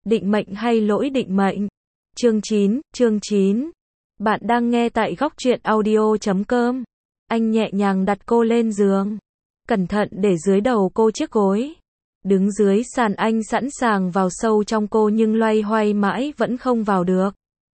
Định mệnh hay lỗi định mệnh? Chương 9. Bạn đang nghe tại góc truyện audio.com. Anh nhẹ nhàng đặt cô lên giường, cẩn thận để dưới đầu cô chiếc gối. Đứng dưới sàn anh sẵn sàng vào sâu trong cô nhưng loay hoay mãi vẫn không vào được.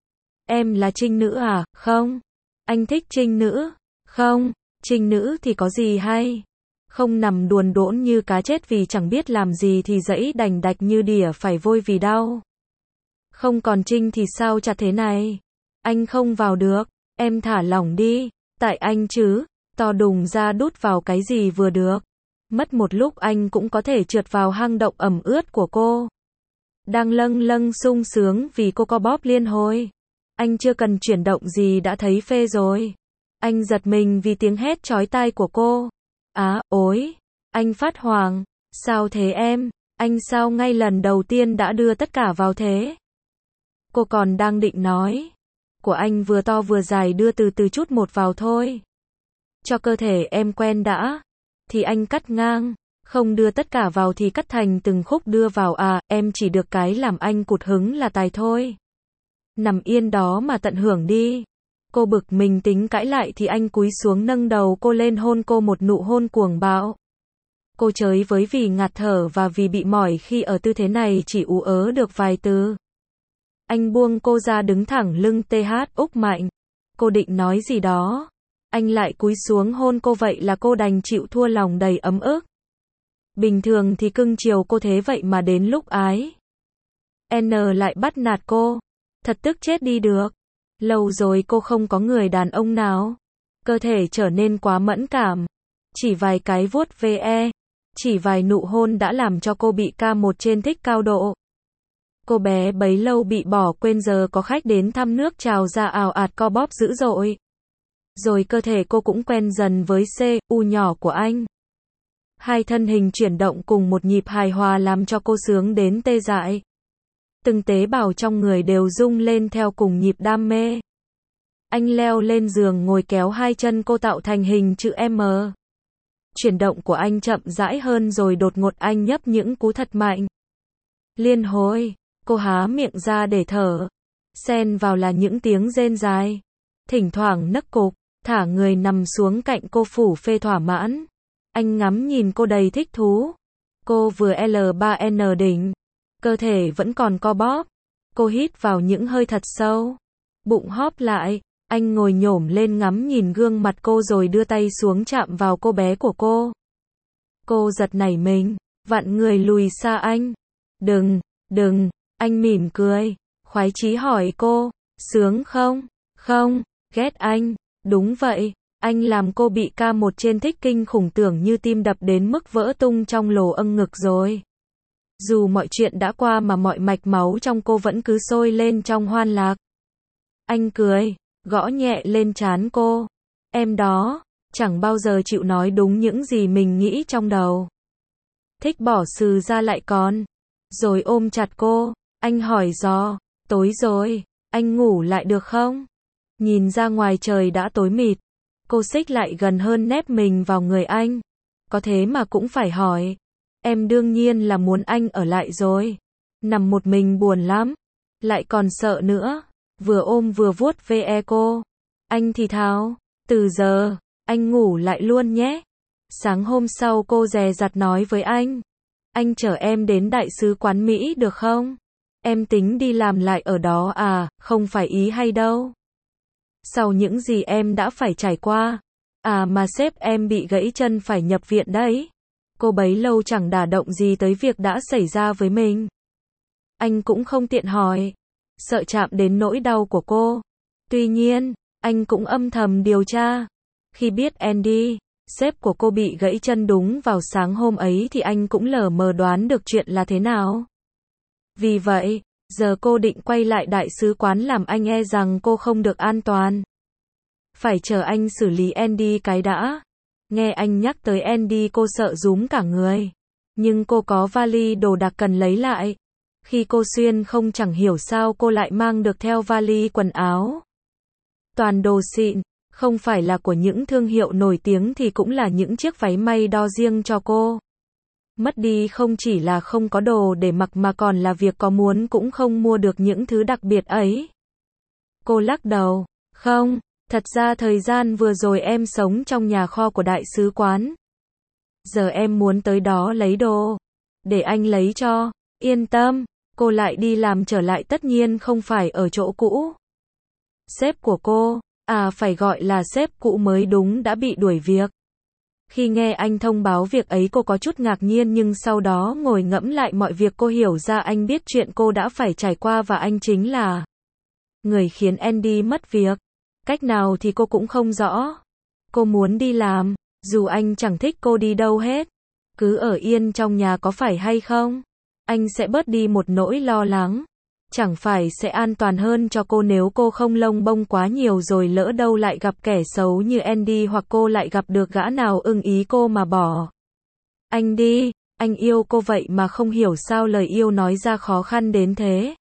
Em là trinh nữ à? Không. Anh thích trinh nữ. Không. Trinh nữ thì có gì hay? Không nằm đùn đỗn như cá chết vì chẳng biết làm gì thì dẫy đành đạch như đỉa phải vôi vì đau. Không còn trinh thì sao chặt thế này? Anh không vào được. Em thả lỏng đi. Tại anh chứ. To đùng ra đút vào cái gì vừa được. Mất một lúc anh cũng có thể trượt vào hang động ẩm ướt của cô. Đang lâng lâng sung sướng vì cô co bóp liên hồi. Anh chưa cần chuyển động gì đã thấy phê rồi. Anh giật mình vì tiếng hét chói tai của cô. Ối. Anh phát hoảng. Sao thế em? Anh sao ngay lần đầu tiên đã đưa tất cả vào thế? Cô còn đang định nói. Của anh vừa to vừa dài đưa từ từ chút một vào thôi. Cho cơ thể em quen đã. Thì anh cắt ngang. Không đưa tất cả vào thì cắt thành từng khúc đưa vào em chỉ được cái làm anh cụt hứng là tài thôi. Nằm yên đó mà tận hưởng đi. Cô bực mình tính cãi lại thì anh cúi xuống nâng đầu cô lên hôn cô một nụ hôn cuồng bạo. Cô chới với vì ngạt thở và vì bị mỏi khi ở tư thế này chỉ ú ớ được vài từ. Anh buông cô ra đứng thẳng lưng úc mạnh. Cô định nói gì đó. Anh lại cúi xuống hôn cô vậy là cô đành chịu thua lòng đầy ấm ức. Bình thường thì cưng chiều cô thế vậy mà đến lúc ái N lại bắt nạt cô. Thật tức chết đi được. Lâu rồi cô không có người đàn ông nào. Cơ thể trở nên quá mẫn cảm. Chỉ vài cái vuốt ve, chỉ vài nụ hôn đã làm cho cô bị K1 trên thích cao độ. Cô bé bấy lâu bị bỏ quên giờ có khách đến thăm nước trào ra ào ạt co bóp dữ dội. Rồi cơ thể cô cũng quen dần với U nhỏ của anh. Hai thân hình chuyển động cùng một nhịp hài hòa làm cho cô sướng đến tê dại. Từng tế bào trong người đều rung lên theo cùng nhịp đam mê. Anh leo lên giường ngồi kéo hai chân cô tạo thành hình chữ M. Chuyển động của anh chậm rãi hơn rồi đột ngột anh nhấp những cú thật mạnh. Liên hồi, cô há miệng ra để thở. Xen vào là những tiếng rên dài. Thỉnh thoảng nấc cục, thả người nằm xuống cạnh cô phủ phê thỏa mãn. Anh ngắm nhìn cô đầy thích thú. Cô vừa L3N đỉnh. Cơ thể vẫn còn co bóp. Cô hít vào những hơi thật sâu. Bụng hóp lại. Anh ngồi nhổm lên ngắm nhìn gương mặt cô rồi đưa tay xuống chạm vào cô bé của cô. Cô giật nảy mình. Vặn người lùi xa anh. Đừng. Anh mỉm cười. Khoái chí hỏi cô. Sướng không? Không. Ghét anh. Đúng vậy. Anh làm cô bị K1 trên thích kinh khủng tưởng như tim đập đến mức vỡ tung trong lồ âng ngực rồi. Dù mọi chuyện đã qua mà mọi mạch máu trong cô vẫn cứ sôi lên trong hoan lạc. Anh cười, gõ nhẹ lên trán cô. Em đó, chẳng bao giờ chịu nói đúng những gì mình nghĩ trong đầu. Thích bỏ sừ ra lại còn. Rồi ôm chặt cô, anh hỏi dò, tối rồi, anh ngủ lại được không? Nhìn ra ngoài trời đã tối mịt. Cô xích lại gần hơn nép mình vào người anh. Có thế mà cũng phải hỏi. Em đương nhiên là muốn anh ở lại rồi. Nằm một mình buồn lắm. Lại còn sợ nữa. Vừa ôm vừa vuốt ve cô. Anh thì thào. Từ giờ, anh ngủ lại luôn nhé. Sáng hôm sau cô dè dặt nói với anh. Anh chở em đến đại sứ quán Mỹ được không? Em tính đi làm lại ở đó không phải ý hay đâu. Sau những gì em đã phải trải qua. Mà sếp em bị gãy chân phải nhập viện đấy. Cô bấy lâu chẳng đả động gì tới việc đã xảy ra với mình. Anh cũng không tiện hỏi. Sợ chạm đến nỗi đau của cô. Tuy nhiên, anh cũng âm thầm điều tra. Khi biết Andy, sếp của cô bị gãy chân đúng vào sáng hôm ấy thì anh cũng lờ mờ đoán được chuyện là thế nào. Vì vậy, giờ cô định quay lại đại sứ quán làm anh e rằng cô không được an toàn. Phải chờ anh xử lý Andy cái đã. Nghe anh nhắc tới Andy cô sợ rúm cả người. Nhưng cô có vali đồ đạc cần lấy lại. Khi cô xuyên không chẳng hiểu sao cô lại mang được theo vali quần áo. Toàn đồ xịn, không phải là của những thương hiệu nổi tiếng thì cũng là những chiếc váy may đo riêng cho cô. Mất đi không chỉ là không có đồ để mặc mà còn là việc có muốn cũng không mua được những thứ đặc biệt ấy. Cô lắc đầu. Không, thật ra thời gian vừa rồi em sống trong nhà kho của đại sứ quán. Giờ em muốn tới đó lấy đồ. Để anh lấy cho. Yên tâm, cô lại đi làm trở lại tất nhiên không phải ở chỗ cũ. Sếp của cô, phải gọi là sếp cũ mới đúng đã bị đuổi việc. Khi nghe anh thông báo việc ấy cô có chút ngạc nhiên nhưng sau đó ngồi ngẫm lại mọi việc cô hiểu ra anh biết chuyện cô đã phải trải qua và anh chính là người khiến Andy mất việc. Cách nào thì cô cũng không rõ. Cô muốn đi làm, dù anh chẳng thích cô đi đâu hết. Cứ ở yên trong nhà có phải hay không? Anh sẽ bớt đi một nỗi lo lắng. Chẳng phải sẽ an toàn hơn cho cô nếu cô không lông bông quá nhiều rồi lỡ đâu lại gặp kẻ xấu như Andy hoặc cô lại gặp được gã nào ưng ý cô mà bỏ. Anh đi, anh yêu cô vậy mà không hiểu sao lời yêu nói ra khó khăn đến thế.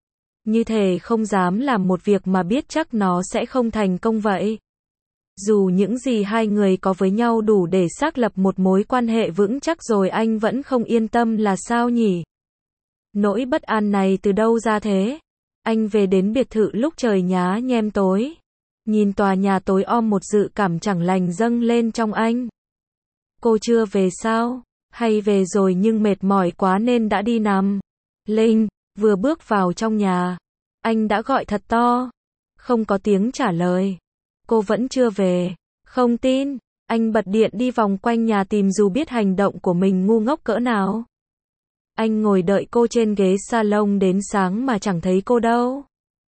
Như thể không dám làm một việc mà biết chắc nó sẽ không thành công vậy. Dù những gì hai người có với nhau đủ để xác lập một mối quan hệ vững chắc rồi anh vẫn không yên tâm là sao nhỉ? Nỗi bất an này từ đâu ra thế? Anh về đến biệt thự lúc trời nhá nhem tối. Nhìn tòa nhà tối om một dự cảm chẳng lành dâng lên trong anh. Cô chưa về sao? Hay về rồi nhưng mệt mỏi quá nên đã đi nằm? Linh, vừa bước vào trong nhà. Anh đã gọi thật to. Không có tiếng trả lời. Cô vẫn chưa về. Không tin. Anh bật điện đi vòng quanh nhà tìm dù biết hành động của mình ngu ngốc cỡ nào. Anh ngồi đợi cô trên ghế salon đến sáng mà chẳng thấy cô đâu.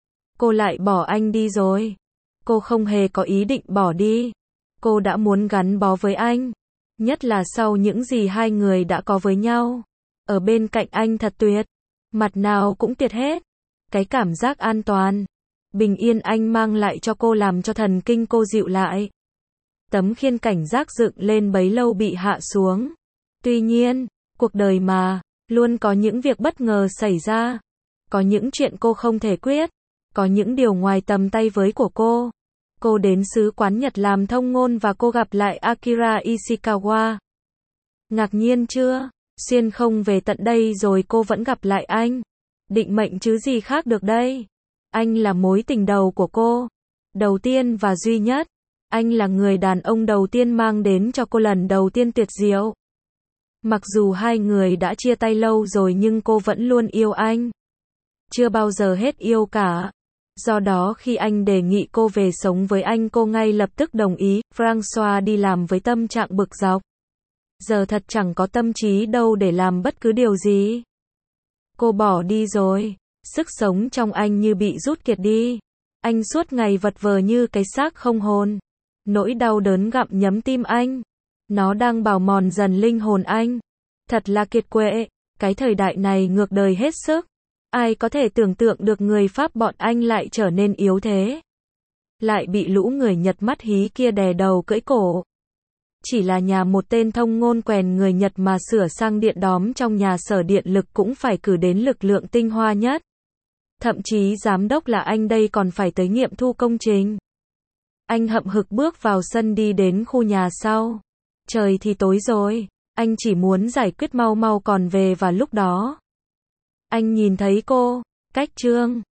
Cô lại bỏ anh đi rồi. Cô không hề có ý định bỏ đi. Cô đã muốn gắn bó với anh. Nhất là sau những gì hai người đã có với nhau. Ở bên cạnh anh thật tuyệt. Mặt nào cũng tuyệt hết. Cái cảm giác an toàn, bình yên anh mang lại cho cô làm cho thần kinh cô dịu lại. Tấm khiên cảnh giác dựng lên bấy lâu bị hạ xuống. Tuy nhiên, cuộc đời mà, luôn có những việc bất ngờ xảy ra. Có những chuyện cô không thể quyết. Có những điều ngoài tầm tay với của cô. Cô đến sứ quán Nhật làm thông ngôn và cô gặp lại Akira Ishikawa. Ngạc nhiên chưa? Xuyên không về tận đây rồi cô vẫn gặp lại anh. Định mệnh chứ gì khác được đây. Anh là mối tình đầu của cô. Đầu tiên và duy nhất. Anh là người đàn ông đầu tiên mang đến cho cô lần đầu tiên tuyệt diệu. Mặc dù hai người đã chia tay lâu rồi nhưng cô vẫn luôn yêu anh. Chưa bao giờ hết yêu cả. Do đó khi anh đề nghị cô về sống với anh cô ngay lập tức đồng ý. François đi làm với tâm trạng bực dọc. Giờ thật chẳng có tâm trí đâu để làm bất cứ điều gì. Cô bỏ đi rồi. Sức sống trong anh như bị rút kiệt đi. Anh suốt ngày vật vờ như cái xác không hồn. Nỗi đau đớn gặm nhấm tim anh. Nó đang bào mòn dần linh hồn anh. Thật là kiệt quệ. Cái thời đại này ngược đời hết sức. Ai có thể tưởng tượng được người Pháp bọn anh lại trở nên yếu thế. Lại bị lũ người Nhật mắt hí kia đè đầu cưỡi cổ. Chỉ là nhà một tên thông ngôn quèn người Nhật mà sửa sang điện đóm trong nhà sở điện lực cũng phải cử đến lực lượng tinh hoa nhất. Thậm chí giám đốc là anh đây còn phải tới nghiệm thu công trình. Anh hậm hực bước vào sân đi đến khu nhà sau. Trời thì tối rồi. Anh chỉ muốn giải quyết mau mau còn về và lúc đó. Anh nhìn thấy cô. Cách Trương.